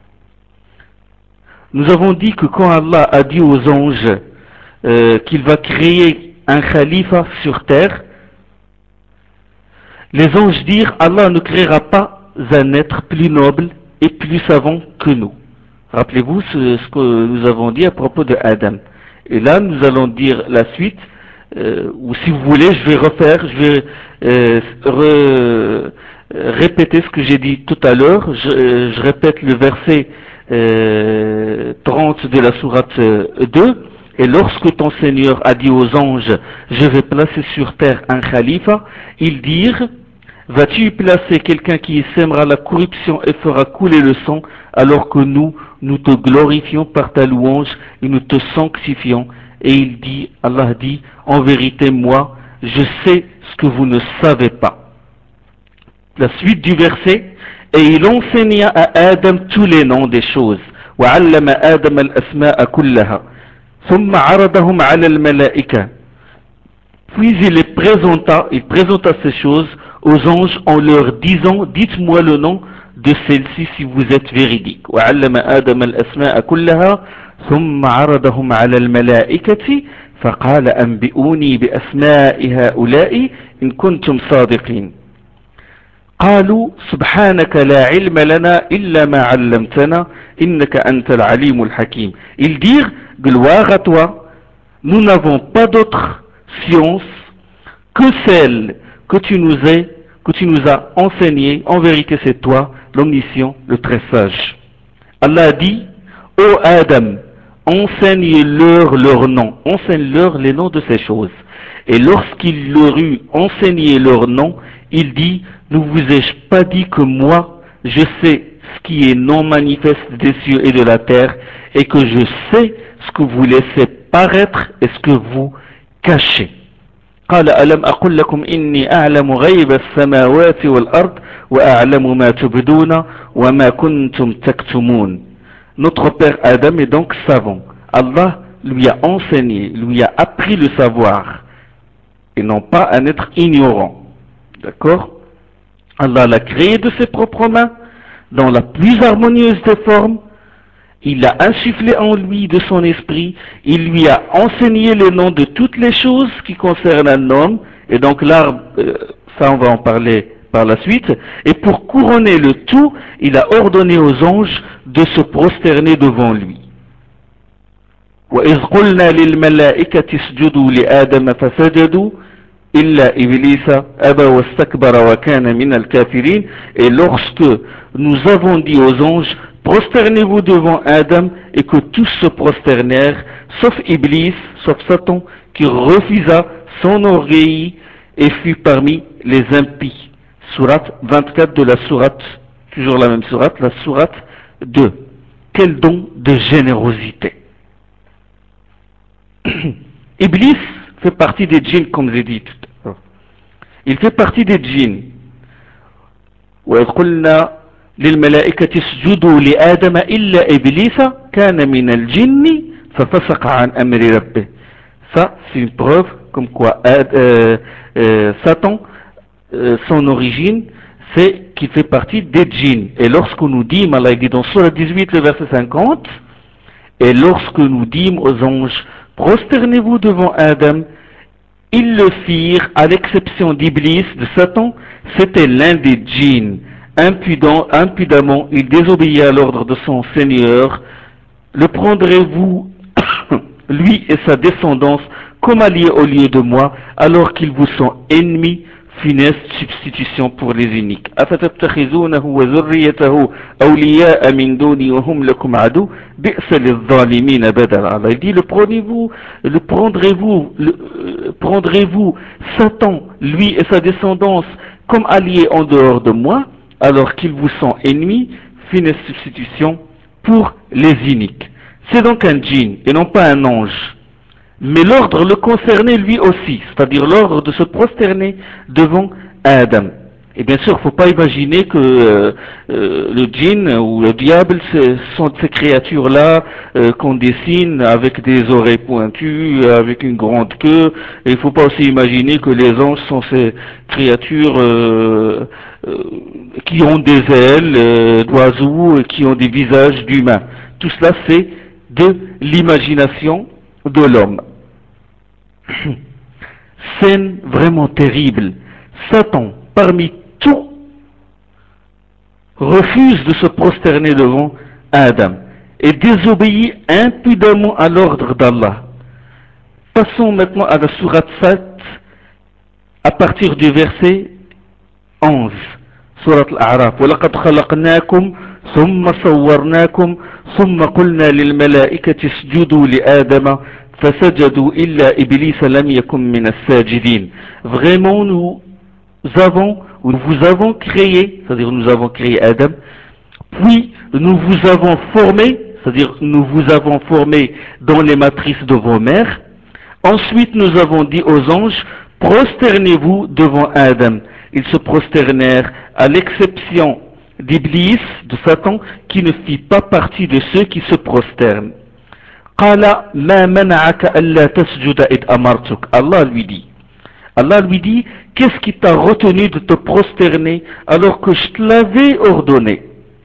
Nous avons dit que quand Allah a dit aux anges euh, qu'il va créer un khalifa sur terre, les anges dirent: Allah ne créera pas un être plus noble et plus savant que nous. Rappelez-vous ce, ce que nous avons dit à propos de Adam. Et là, nous allons dire la suite, euh, ou si vous voulez, je vais refaire, je vais euh, re, répéter ce que j'ai dit tout à l'heure. Je, euh, je répète le verset euh, trente de la sourate deux. Et lorsque ton Seigneur a dit aux anges: je vais placer sur terre un khalifa, ils dirent: vas-tu y placer quelqu'un qui sèmera la corruption et fera couler le sang, alors que nous, nous te glorifions par ta louange et nous te sanctifions? Et il dit, Allah dit: en vérité, moi, je sais ce que vous ne savez pas. La suite du verset: Et il enseigna à Adam tous les noms des choses. وعلم آدم الأسماء كلها ثم عرضهم على الملائكة. Puis il les présenta, il présenta ces choses aux anges en leur disant, dites-moi le nom de celle-ci si vous êtes véridique. وعلم آدم الأسماء كلها ثم عرضهم على الملائكة فقال أنبئوني بأسماء هؤلاء إن كنتم صادقين. قالوا سبحانك لا علم لنا إلا ما علمتنا إنك أنت العليم الحكيم. Ils dirent, gloire à toi, nous n'avons pas d'autre science que celle que tu nous as, que tu nous as enseignée. En vérité, c'est toi, l'omniscient, le très sage. Allah a dit, ô Adam, enseigne-leur leurs noms, enseigne-leur les noms de ces choses. Et lorsqu'il leur eut enseigné leurs noms, il dit, ne vous ai-je pas dit que moi, je sais ce qui est non manifeste des cieux et de la terre, et que je sais ce que vous laissez paraître et ce que vous cachez. قال ألم أقل لكم إني أعلم غيب السماوات والأرض وأعلم ما تبدون وما كنتم تكتمون. Notre père Adam est donc savant. Allah lui a enseigné, lui a appris le savoir et non pas un être ignorant. D'accord? Allah l'a créé de ses propres mains dans la plus harmonieuse des formes. Il a insufflé en lui de son esprit, il lui a enseigné les noms de toutes les choses qui concernent un homme, et donc l'arbre, euh, ça on va en parler par la suite, et pour couronner le tout, il a ordonné aux anges de se prosterner devant lui. وَإِذْ قُلْنَا لِلْمَلَائِكَةِ اسْجُدُوا لِآدَمَ فَسَجَدُوا إِلَّا إِبْلِيسَ أَبَى وَاسْتَكْبَرَ وَكَانَ مِنَ الْكَافِرِينَ. Et lorsque nous avons dit aux anges, prosternez-vous devant Adam, et que tous se prosternèrent, sauf Iblis, sauf Satan, qui refusa, s'enorgueillit et fut parmi les impies. Sourate vingt-quatre de la sourate, toujours la même sourate, la sourate deux. Quel don de générosité. Iblis fait partie des djinns, comme j'ai dit tout à l'heure. Il fait partie des djinns. وإذ قلنا للملائكة اسجدوا لآدم إلا إبليس كان من الجن ففسق عن أمر ربه. Ça, c'est une preuve comme quoi euh, euh, Satan, euh, son origine, c'est qu'il fait partie des djinns. Et lorsque nous dîmes, Allah dit dans Surah dix-huit, le verset cinquante, et lorsque nous dîmes aux anges, prosternez-vous devant Adam, ils le firent, à l'exception d'Iblis, de Satan, c'était l'un des djinns. Impudent, impudemment, il désobéit à l'ordre de son Seigneur. Le prendrez-vous, lui et sa descendance, comme alliés au lieu de moi, alors qu'ils vous sont ennemis? Funeste substitution pour les uniques. أفتتخذونه وذريته أولياء من دوني وهم لكم عدو بئس للظالمين بدلا. Allah dit, le prenez-vous, le prendrez-vous, le, euh, prendrez-vous Satan, lui et sa descendance, comme alliés en dehors de moi, alors qu'ils vous sont ennemis? Funeste substitution pour les uniques. C'est donc un djinn et non pas un ange. Mais l'ordre le concernait lui aussi, c'est-à-dire l'ordre de se prosterner devant Adam. Et bien sûr, il ne faut pas imaginer que euh, euh, le djinn ou le diable, ce sont ces créatures-là euh, qu'on dessine avec des oreilles pointues, avec une grande queue. Et il ne faut pas aussi imaginer que les anges sont ces créatures euh, euh, qui ont des ailes euh, d'oiseaux et qui ont des visages d'humains. Tout cela, c'est de l'imagination de l'homme. Scène vraiment terrible. Satan, parmi tout, refuse de se prosterner devant Adam et désobéit impudemment à l'ordre d'Allah. Passons maintenant à la sourate sept à partir du verset onze. Sourate Al-A'raf. وَلَقَدْ خَلَقْنَاكُمْ ثُمَّ صَوَّرْنَاكُمْ ثُمَّ قُلْنَا لِلْمَلَائِكَةِ اسْجُدُوا لِآدَمَ فَسَجَدُوا إِلَّا إِبْلِيسَ لَمْ يَكُنْ مِنَ السَّاجِدِينَ. Vraiment, nous avons, ou nous vous avons créé, c'est-à-dire nous avons créé Adam, puis nous vous avons formé, c'est-à-dire nous vous avons formé dans les matrices de vos mères. Ensuite, nous avons dit aux anges, prosternez-vous devant Adam. Ils se prosternèrent, à l'exception d'Iblis, de Satan, qui ne fit pas partie de ceux qui se prosternent. قال ما منعك ألا تسجد إذ أمرتك. Allah lui dit, Allah lui dit, qu'est-ce qui t'a retenu de te prosterner alors que je te l'avais ordonné?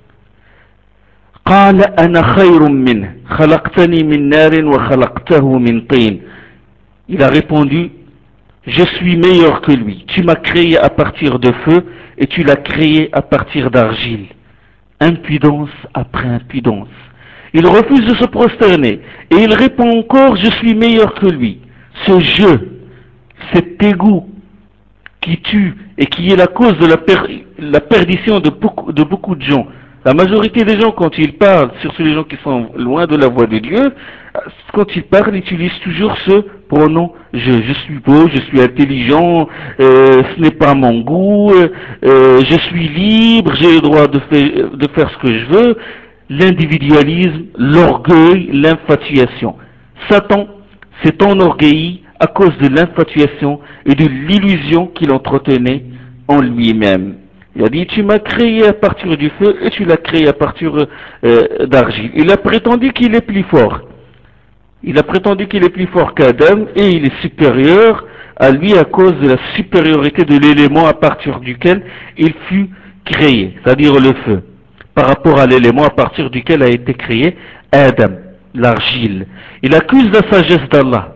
قال أنا خير منه خلقتني من نار وخلقته من طين. Il a répondu, je suis meilleur que lui. Tu m'as créé à partir de feu et tu l'as créé à partir d'argile. Impudence après impudence. Il refuse de se prosterner et il répond encore, je suis meilleur que lui. Ce jeu, cet égout qui tue et qui est la cause de la, per la perdition de beaucoup, de beaucoup de gens. La majorité des gens, quand ils parlent, surtout les gens qui sont loin de la voie de Dieu, quand ils parlent, ils utilisent toujours ce pronom je. Je suis beau, je suis intelligent, euh, ce n'est pas mon goût, euh, je suis libre, j'ai le droit de, fait, de faire ce que je veux. L'individualisme, l'orgueil, l'infatuation. Satan s'est enorgueilli à cause de l'infatuation et de l'illusion qu'il entretenait en lui-même. Il a dit, tu m'as créé à partir du feu et tu l'as créé à partir euh, d'argile. Il a prétendu qu'il est plus fort. Il a prétendu qu'il est plus fort qu'Adam et il est supérieur à lui à cause de la supériorité de l'élément à partir duquel il fut créé, c'est-à-dire le feu, par rapport à l'élément à partir duquel a été créé Adam, l'argile. Il accuse la sagesse d'Allah.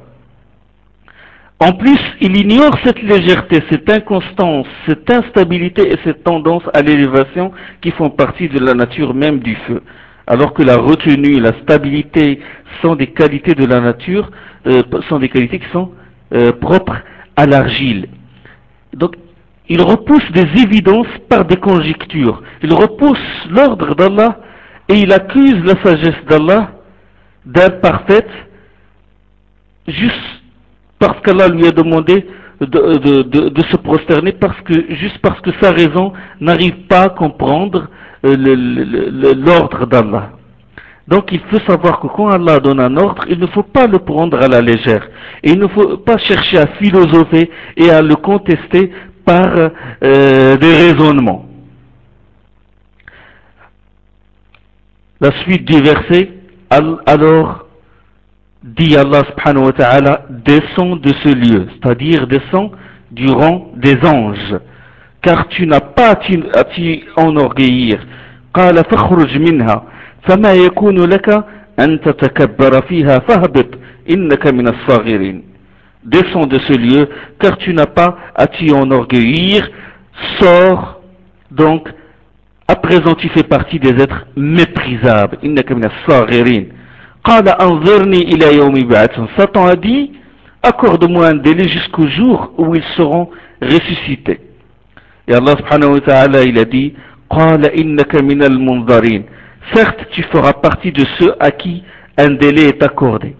En plus, il ignore cette légèreté, cette inconstance, cette instabilité et cette tendance à l'élévation qui font partie de la nature même du feu. Alors que la retenue et la stabilité sont des qualités de la nature, euh, sont des qualités qui sont euh, propres à l'argile. Donc, il repousse des évidences par des conjectures. Il repousse l'ordre d'Allah et il accuse la sagesse d'Allah d'imparfaite, juste parce qu'Allah lui a demandé de, de, de, de se prosterner, parce que, juste parce que sa raison n'arrive pas à comprendre euh, l'ordre d'Allah. Donc il faut savoir que quand Allah donne un ordre, il ne faut pas le prendre à la légère. Et il ne faut pas chercher à philosopher et à le contester par euh, des raisonnements. La suite du verset, alors dit Allah subhanahu wa ta'ala, descends de ce lieu, c'est-à-dire descends du rang des anges, car tu n'as pas à t'y enorgueillir. قال فاخرج منها فما يكون لك أن تتكبر فيها فاهبط إنك من الصاغرين. Descends de ce lieu, car tu n'as pas à t'y enorgueillir, sors donc, à présent tu fais partie des êtres méprisables. إنك من الصاغرين. قال أنظرني إلى يوم يبعثون. Satan a dit, accorde-moi un délai jusqu'au jour où ils seront ressuscités. Et Allah subhanahu wa ta'ala, il a dit, قال إنك من المنظرين. Certes, tu feras partie de ceux à qui un délai est accordé.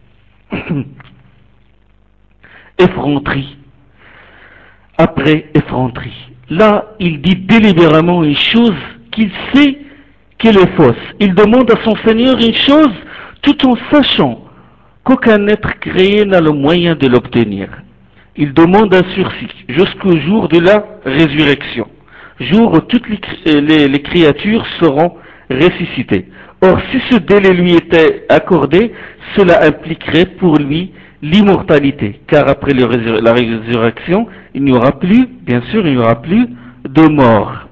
Effronterie après effronterie. Là, il dit délibérément une chose qu'il sait qu'elle est fausse. Il demande à son Seigneur une chose tout en sachant qu'aucun être créé n'a le moyen de l'obtenir. Il demande un sursis jusqu'au jour de la résurrection, jour où toutes les, les, les créatures seront ressuscitées. Or, si ce délai lui était accordé, cela impliquerait pour lui l'immortalité, car après le, la résurrection, il n'y aura plus, bien sûr, il n'y aura plus de mort.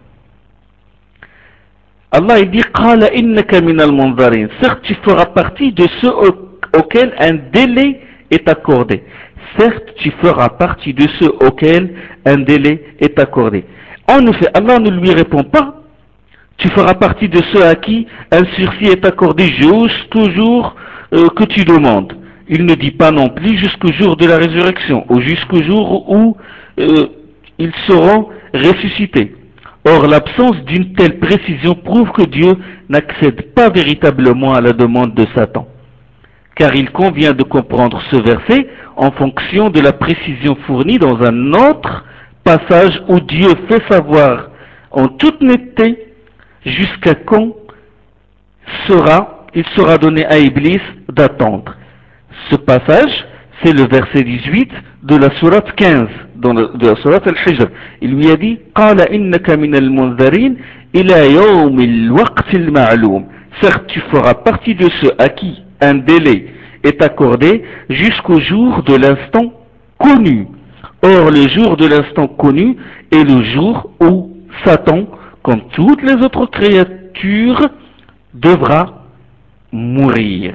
Allah il dit قال إنك من المنظرين. Certes, tu feras partie de ceux auxquels un délai est accordé. Certes, tu feras partie de ceux auxquels un délai est accordé. En effet, Allah ne lui répond pas. Tu feras partie de ceux à qui un sursis est accordé jusqu'au jour euh, que tu demandes. Il ne dit pas non plus jusqu'au jour de la résurrection ou jusqu'au jour où euh, ils seront ressuscités. Or, l'absence d'une telle précision prouve que Dieu n'accède pas véritablement à la demande de Satan. Car il convient de comprendre ce verset en fonction de la précision fournie dans un autre passage où Dieu fait savoir en toute netteté jusqu'à quand sera, il sera donné à Iblis d'attendre. Ce passage, c'est le verset dix-huit de la sourate quinze, dans la, de la sourate Al-Hijr. Il lui a dit قال إنك من المنذرين إلى يوم الوقت المعلوم. Certes, tu feras partie de ceux à qui un délai est accordé jusqu'au jour de l'instant connu. Or, le jour de l'instant connu est le jour où Satan, comme toutes les autres créatures, devra mourir.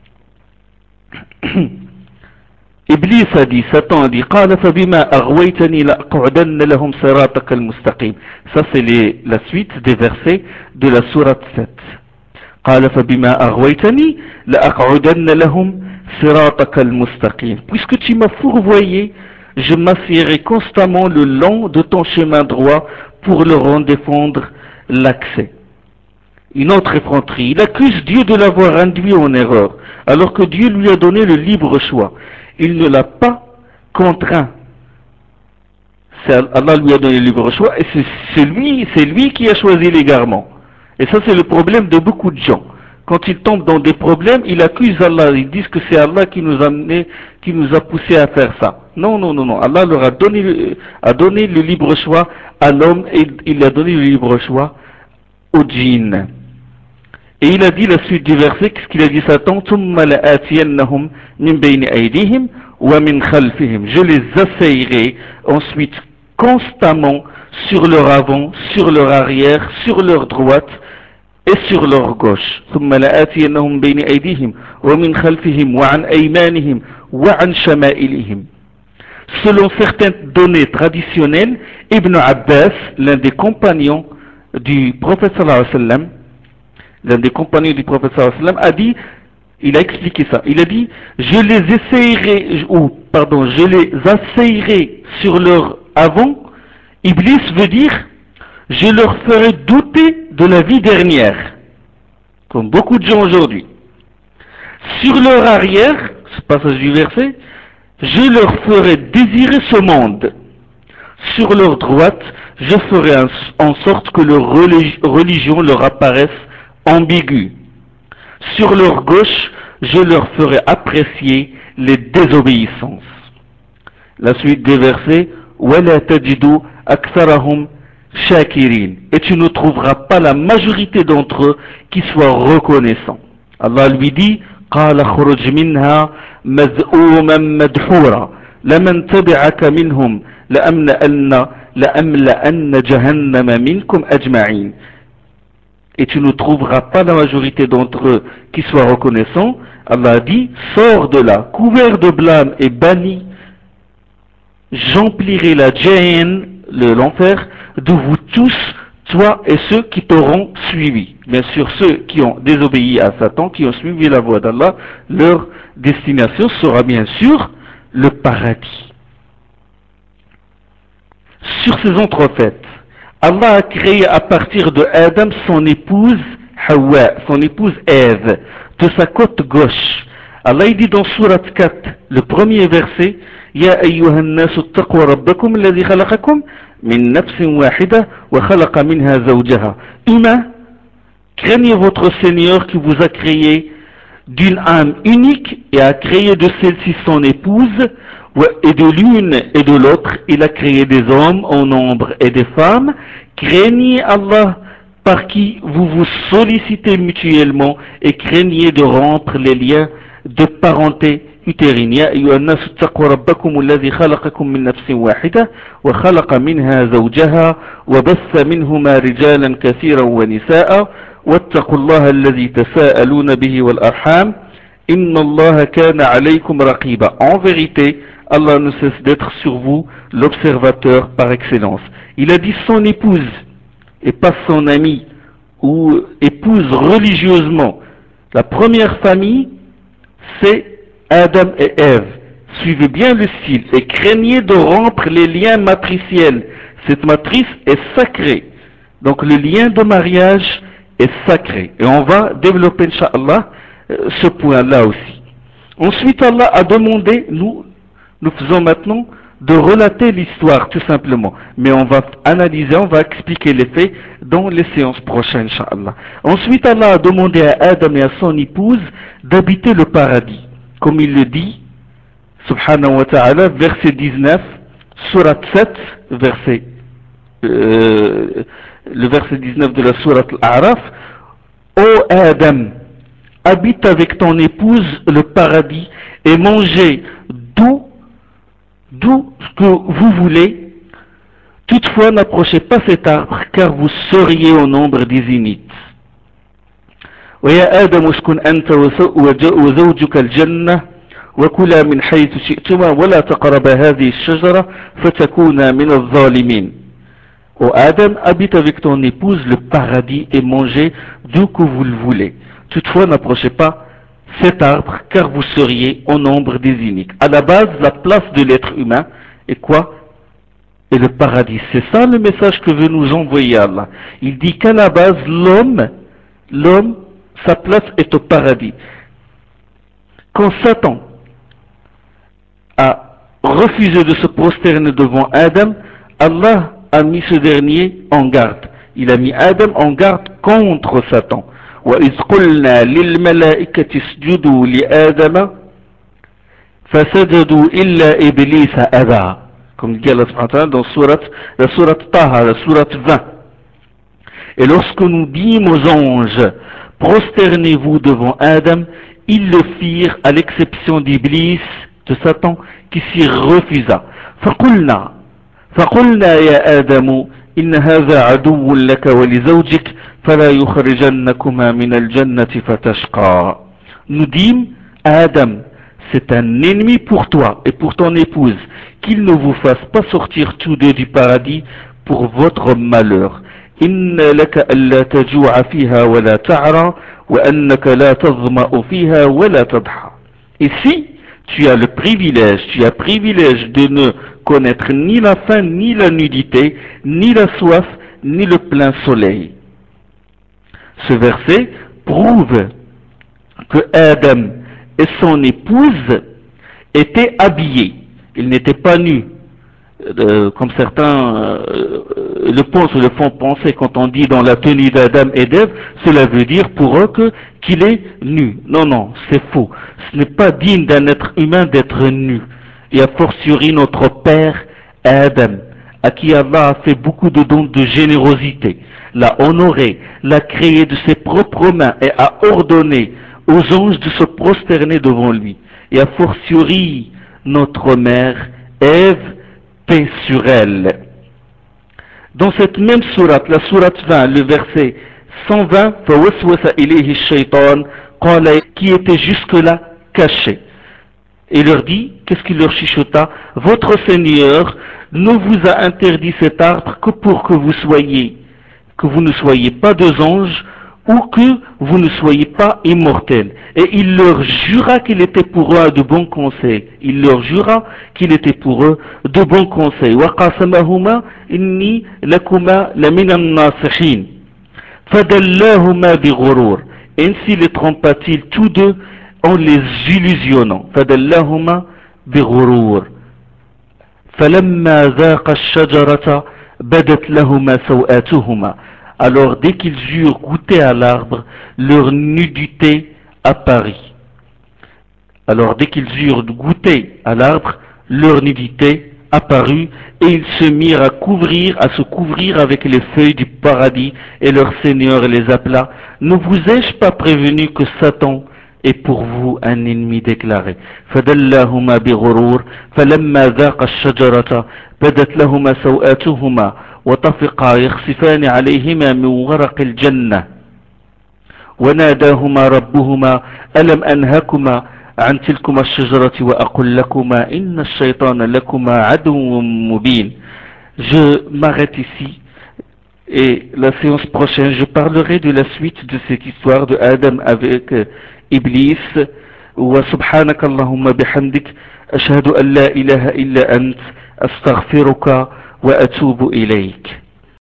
Iblis a dit, Satan a dit, قال فبما أغويتني لأقعدن لهم صراطك المستقيم. Ça c'est les, la suite des versets de la sourate sept. قال فبما أغويتني لأقعدن لهم صراطك المستقيم. Puisque tu m'as fourvoyé, je m'assierai constamment le long de ton chemin droit pour leur en défendre l'accès. Une autre effronterie. Il accuse Dieu de l'avoir induit en erreur, alors que Dieu lui a donné le libre choix. Il ne l'a pas contraint. Allah lui a donné le libre choix et c'est lui, c'est lui qui a choisi l'égarement. Et ça c'est le problème de beaucoup de gens. Quand ils tombent dans des problèmes, ils accusent Allah, ils disent que c'est Allah qui nous a amené, qui nous a poussé à faire ça. Non, non, non, non. Allah leur a donné, a donné le libre choix à l'homme et il a donné le libre choix au djinn. Et il a dit la suite du verset, qu'est-ce qu'il a dit Satan? Je les assaillerai ensuite constamment sur leur avant, sur leur arrière, sur leur droite et sur leur gauche. Selon certaines données traditionnelles, Ibn Abbas, l'un des compagnons du prophète sallallahu alayhi wa sallam, l'un des compagnons du prophète sallallahu alayhi wa sallam, a dit, il a expliqué ça, il a dit, je les essayerai, ou pardon, je les asseillerai sur leur avant. Iblis veut dire, je leur ferai douter de la vie dernière, comme beaucoup de gens aujourd'hui. Sur leur arrière, ce passage du verset, je leur ferai désirer ce monde. Sur leur droite, je ferai en sorte que leur religion leur apparaisse ambiguë. Sur leur gauche, je leur ferai apprécier les désobéissances. La suite des versets, وَلَا تَجِدُوا أَكْثَرَهُمْ شَاكِرِينَ. Et tu ne trouveras pas la majorité d'entre eux qui soient reconnaissants. Allah lui dit, قَالَ خُرُجْ مِنْهَا مَذْءُومًا مَدْحُورًا لَمَنْ تَبِعَكَ مِنْهُمْ لَأَمْلَأَنَّ لَأَمْلَأَنَّ جَهَنَّمَ مِنْكُمْ أَجْمَعِينَ. Et tu ne trouveras pas la majorité d'entre eux qui soient reconnaissants. Allah a dit, sors de là, couvert de blâme et banni, j'emplirai la Jahannam, l'enfer, de vous tous, toi et ceux qui t'auront suivi. Bien sûr, ceux qui ont désobéi à Satan, qui ont suivi la voie d'Allah, leur destination sera bien sûr le paradis. Sur ces entrefaites, Allah a créé à partir de Adam son épouse Hawa, son épouse Ève, de sa côte gauche. Allah dit dans Surat quatre, le premier verset, Ya ayyuhan nasu attaqu rabbakum alladhi khalaqakum min nafsin wahida wa khalaqa minha zawjaha. Humains, craignez votre Seigneur qui vous a créé d'une âme unique et a créé de celle-ci son épouse, et de l'une et de l'autre, il a créé des hommes en nombre et des femmes. Craignez Allah par qui vous vous sollicitez mutuellement et craignez de rompre les liens de parenté utérine. Ya ayyuhan nas ittaqu rabbakum alladhi khalaqakum min nafsin wahida wa khalaqa minha zawjaha wa bassa minhuma rijalan kathiran wa nisaa wattaqu allaha alladhi tasaaluna bihi wal arham inna allaha kana alaykum raqiba. En vérité, Allah ne cesse d'être sur vous l'observateur par excellence. Il a dit son épouse et pas son amie ou épouse religieusement. La première famille, c'est Adam et Ève. Suivez bien le style et craignez de rompre les liens matriciels. Cette matrice est sacrée. Donc le lien de mariage est sacré. Et on va développer, Inch'Allah, ce point-là aussi. Ensuite, Allah a demandé, nous, nous faisons maintenant de relater l'histoire tout simplement. Mais on va analyser, on va expliquer les faits dans les séances prochaines, Inch'Allah. Ensuite, Allah a demandé à Adam et à son épouse d'habiter le paradis. Comme il le dit, subhanahu wa ta'ala, verset dix-neuf, sourate sept, verset, euh, le verset dix-neuf de la sourate Al-A'raf. Ô Adam, habite avec ton épouse le paradis et mangez d'où, d'où que vous voulez. Toutefois, n'approchez pas cet arbre, car vous seriez au nombre des imites. ويا آدم اسكن أنت وزوجك الجنة وكلا من حيث شئتما ولا تقربا هذه الشجرة فتكونا من الظالمين. Ô Adam, habite avec ton épouse le paradis et mangez d'où que vous le voulez. Toutefois, n'approchez pas cet arbre, car vous seriez au nombre des iniques. À la base, la place de l'être humain est quoi? Et le paradis. C'est ça le message que veut nous envoyer Allah. Il dit qu'à la base, l'homme, l'homme, sa place est au paradis. Quand Satan a refusé de se prosterner devant Adam, Allah a mis ce dernier en garde. Il a mis Adam en garde contre Satan. وَإِذْ قُلْنَا لِلْمَلَائِكَةِ اسْجُدُوا لِآدَمَ فَسَجَدُوا إِلَّا إِبْلِيسَ أَبَى. Comme dit Allah subhanahu wa ta'ala dans surat, la sourate Taha, la sourate vingt. Et lorsque nous dîmes aux anges, prosternez-vous devant Adam, ils le firent à l'exception d'Iblis, de Satan, qui s'y refusa. فَقُلْنَا فَقُلْنَا يَا آدَمُ إِنَّ هَذَا عَدُوٌّ لَكَ وَلِزَوْجِكَ فَلَا يُخْرِجَنَّكُمَا مِنَ الْجَنَّةِ فَتَشْقَى. Nous dîmes à Adam, c'est un ennemi pour toi et pour ton épouse, qu'il ne vous fasse pas sortir tous deux du paradis pour votre malheur. إن لك ألا تجوع فيها ولا تعرى وأنك لا تظمأ فيها ولا تضحى. Ici, tu as le privilège, tu as privilège de ne connaître ni la faim, ni la nudité, ni la soif, ni le plein soleil. Ce verset prouve que Adam et son épouse étaient habillés. Ils n'étaient pas nus. Euh, comme certains euh, le pensent ou le font penser quand on dit dans la tenue d'Adam et d'Ève, cela veut dire pour eux que qu'il est nu. Non, non, c'est faux. Ce n'est pas digne d'un être humain d'être nu. Et a fortiori notre père Adam, à qui Allah a fait beaucoup de dons de générosité, l'a honoré, l'a créé de ses propres mains et a ordonné aux anges de se prosterner devant lui. Et a fortiori notre mère Ève, paix sur elle. Dans cette même sourate, la sourate vingt, le verset cent vingt, qui était jusque-là caché. Et leur dit, qu'est-ce qu'il leur chuchota? Votre Seigneur ne vous a interdit cet arbre que pour que vous soyez, que vous ne soyez pas deux anges, ou que vous ne soyez pas immortels. Et il leur jura qu'il était pour eux de bons conseils. Il leur jura qu'il était pour eux de bons conseils. وَقَاسَمَهُمَا إِنِّي لَكُمَا لَمِنَ النَّاصِحِينَ فَدَلَّاهُمَا بِغُرُورٍ. Ainsi les trompa-t-il tous deux en les illusionnant. فَدَلَّاهُمَا بِغُرُورٍ فَلَمَّا ذَاقَ الشَّجَرَةَ بَدَتْ لَهُمَا سَوْآتُهُمَا. Alors dès qu'ils eurent goûté à l'arbre, leur nudité apparut. Alors dès qu'ils eurent goûté à l'arbre, leur nudité apparut, et ils se mirent à couvrir, à se couvrir avec les feuilles du paradis, et leur Seigneur les appela. Ne vous ai-je pas prévenu que Satan est pour vous un ennemi déclaré? فَدَلَّاهُمَا بِغُرُورٍ فَلَمَّا ذَاقَا الشَّجَرَةَ بَدَتْ لَهُمَا سَوْآتُهُمَا وطفقا يخصفان عليهما من ورق الجنة وناداهما ربهما ألم أنهكما عن تلكما الشجرة وأقل لكما إن الشيطان لكما عدو مبين. Je m'arrête ici et la séance prochaine je parlerai de la suite de cette histoire de Adam avec euh, Iblis. وسبحانك اللهم بحمدك أشهد أن لا إله إلا أنت أستغفرك وأتوب إليك.